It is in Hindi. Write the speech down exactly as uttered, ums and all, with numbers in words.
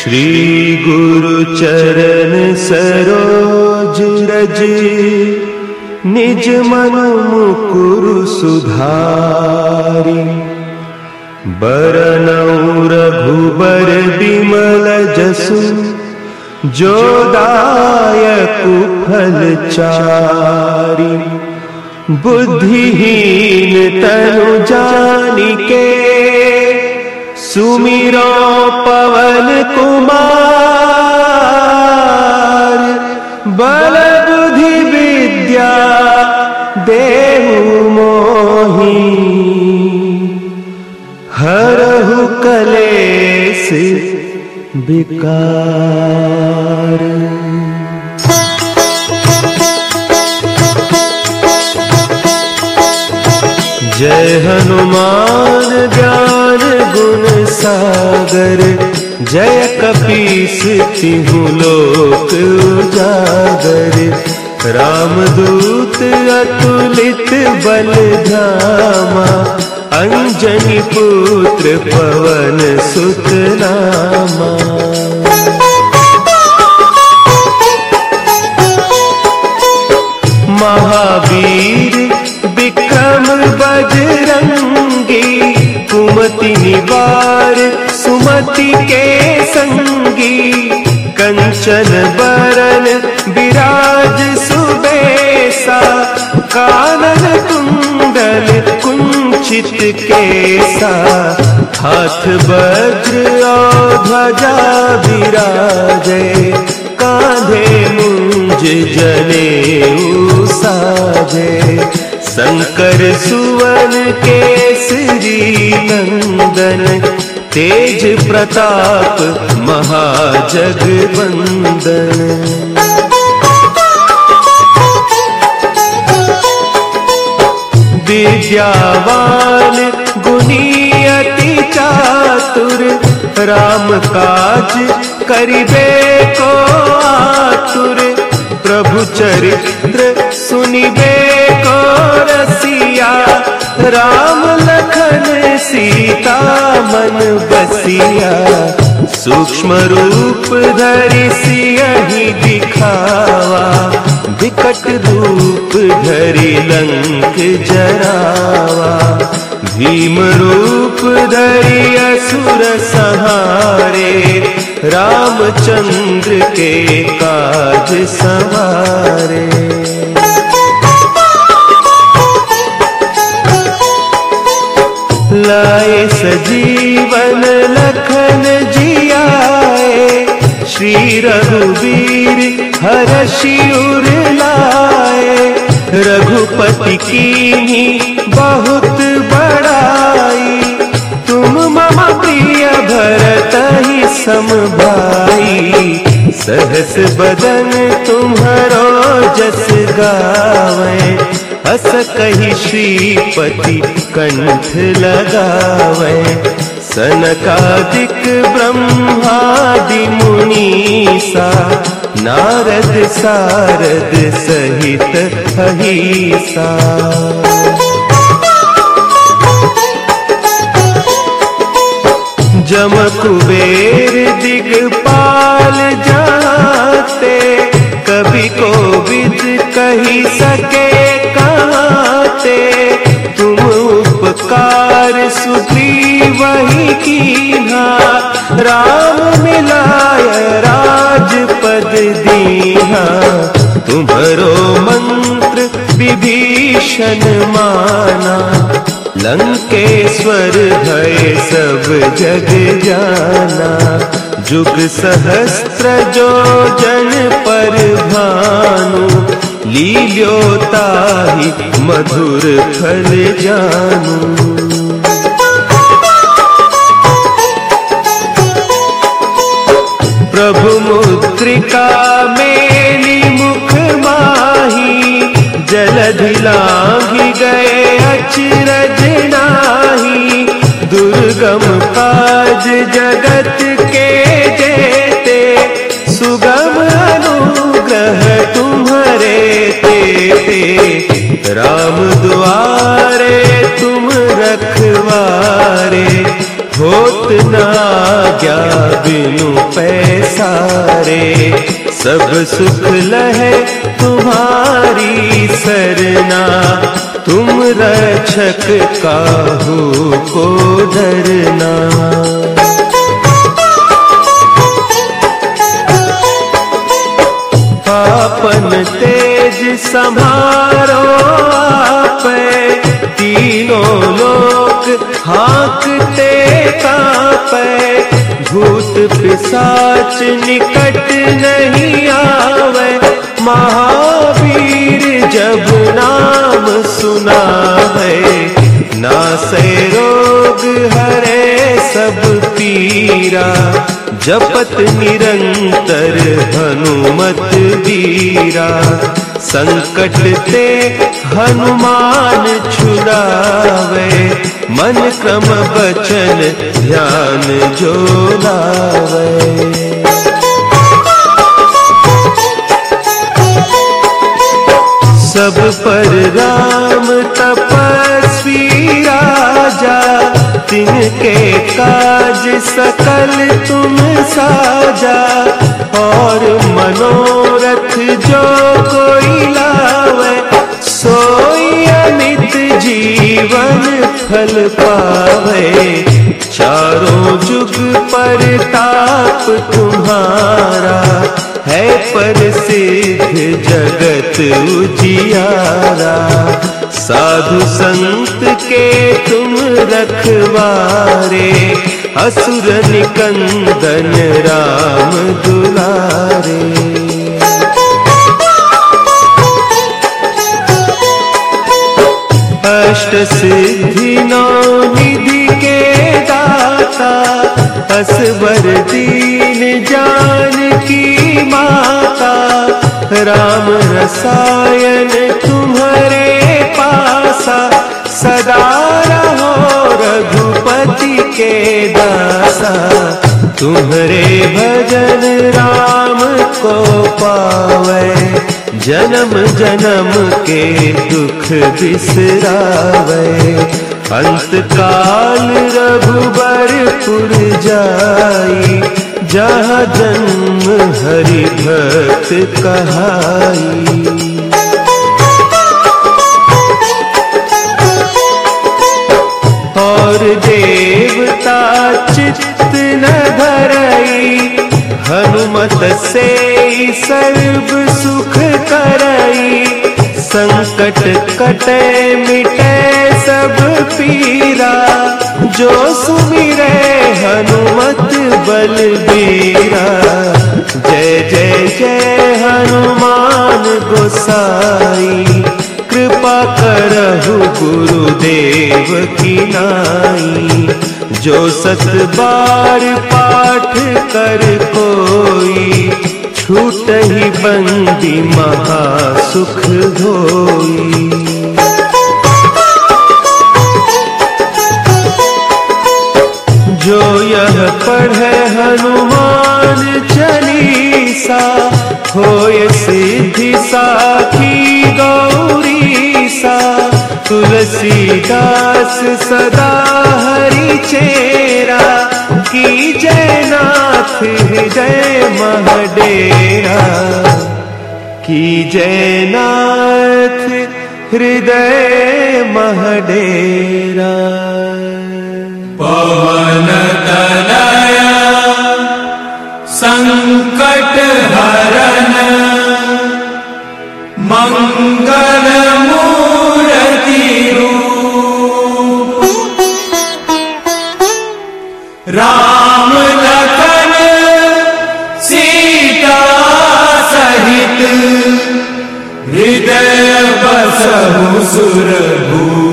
श्री गुरु चरण सरोज रज, निज मन मुकुरु सुधारि। बरनउँ रघुबर बिमल जसु, जो दायकु फल चारि। बुद्धिहीन तनु जानिके, सुमिरो पवन कुमार। बल बुद्धि विद्या देहु मोहि, हरहु कलेस विकार। जय हनुमान ज्ञान गुण सागर, जय कपीस तिहु लोक उजागर। रामदूत अतुलित बल धामा, अंजनी पुत्र पवन सुत नामा। महावीर विक्रम बजरंगी, कुमति निवार सुमति के संगी। कंचन बरन विराज सुबेसा, कानन कुंडल कुंचित केसा। हाथ वज्र और ध्वजा विराजे, कांधे मुंज जनेऊ साजे। शंकर सुवन केसरी नंदन, तेज प्रताप महाजगवंदन। विद्यावान गुणी अति चातुर, राम काज करिबे को आतुर। प्रभु चरित्र सुनिबे को रसिया, राम लखन सीता मन बसिया। सूक्ष्म रूप धरि सियहि दिखावा, विकट रूप धरि लंक जरावा। भीम रूप धरि असुर संहारे, रामचंद्र के काज सवारे। लाए सजीवन लखन जियाए, श्री रघुवीर हरषि उर लाए। रघुपति कीन्ही बहुत बड़ाई, तुम मम प्रिय भरतहि सम भाई। सहस बदन तुम्हरो जस गावे, हस कहि श्रीपति कंठ लगावे। सनकादिक ब्रह्मादि मुनीसा, नारद सारद सहित अहीसा। जम कुबेर दिगपाल जाते, कवि कोविद कही सके कहते। तुम उपकार सुग्रीवहि कीन्हा, राम मिलाय राजपद दीन्हा। तुम्हरो मंत्र विभीषण माना, लंकेश्वर भय सब जग जाना। जुग सहस्त्र जो जन पर भानु, लील्योताहि मधुर फल जानू। प्रभु मुद्रिका मेली मुख माही, जलधि लांघि गए अचरज नाही। दुर्गम काज जगत के जेते, सुगम अनुग्रह तुम्हरे तेते। राम दुआरे तुम रखवारे, हो होत न आज्ञा बिनु पैसारे, सब सुख लहे तुम्हारी सरना, तुम रक्षक काहू को डरना। आपन तेज संभारो आपे, तीनों लोक हाँकते कांपे, भूत पिशाच निकट नहीं आवे, महावीर जब नाम सुनावे, नासे रोग हरे सब पीरा, जपत निरंतर हनुमत वीरा, संकट ते हनुमान छुड़ावे, मन क्रम बचन ध्यान जो लावे। सब पर राम तपस्वी राजा, तिनके काज सकल तुम साजा, और मनोरथ जो कोई लावे, सोई अमित जीवन फल पावे, चारों जुग परताप तुम्हारा, है प्रसिद्ध जगत उजियारा, साधु संत के तुम रखवारे, असुर निकंदन राम दुलारे। अष्ट सिद्धि नौ निधि के दाता, असवर दीन जानकी माता, राम रसायन तुम्हारे पासा, सदा रहो रघुपति के दासा, तुम्हारे भजन राम को पावे, जन्म जन्म के दुख बिसरावे, अंत काल रघुबरपुर जाई, जहाँ जन्म हरि भक्त कहाई। और देवता चित्त न धरई, हनुमत से सर्व सुख करई, संकट कटे मिटे सब पीरा, जो सुमिरे हनुमत बलबीरा, जय जय जय हनुमान गोसाई, कृपा करहु गुरुदेव की नाई, जो सत बार पाठ कर कोई, छूट ही बंदी महासुख होई। जो यह पढ़े हनुमान चालीसा, होय सिद्धि साखी गौरीसा, तुलसीदास सदा हरि चेरा, की जय नाथ हृदय महडेरा, की जय नाथ हृदय महडेरा। पवन तनया संकट हरन, मंगल मूर्ति रूप, राम लखन सीता सहित, हृदय बसहु सुरभूप।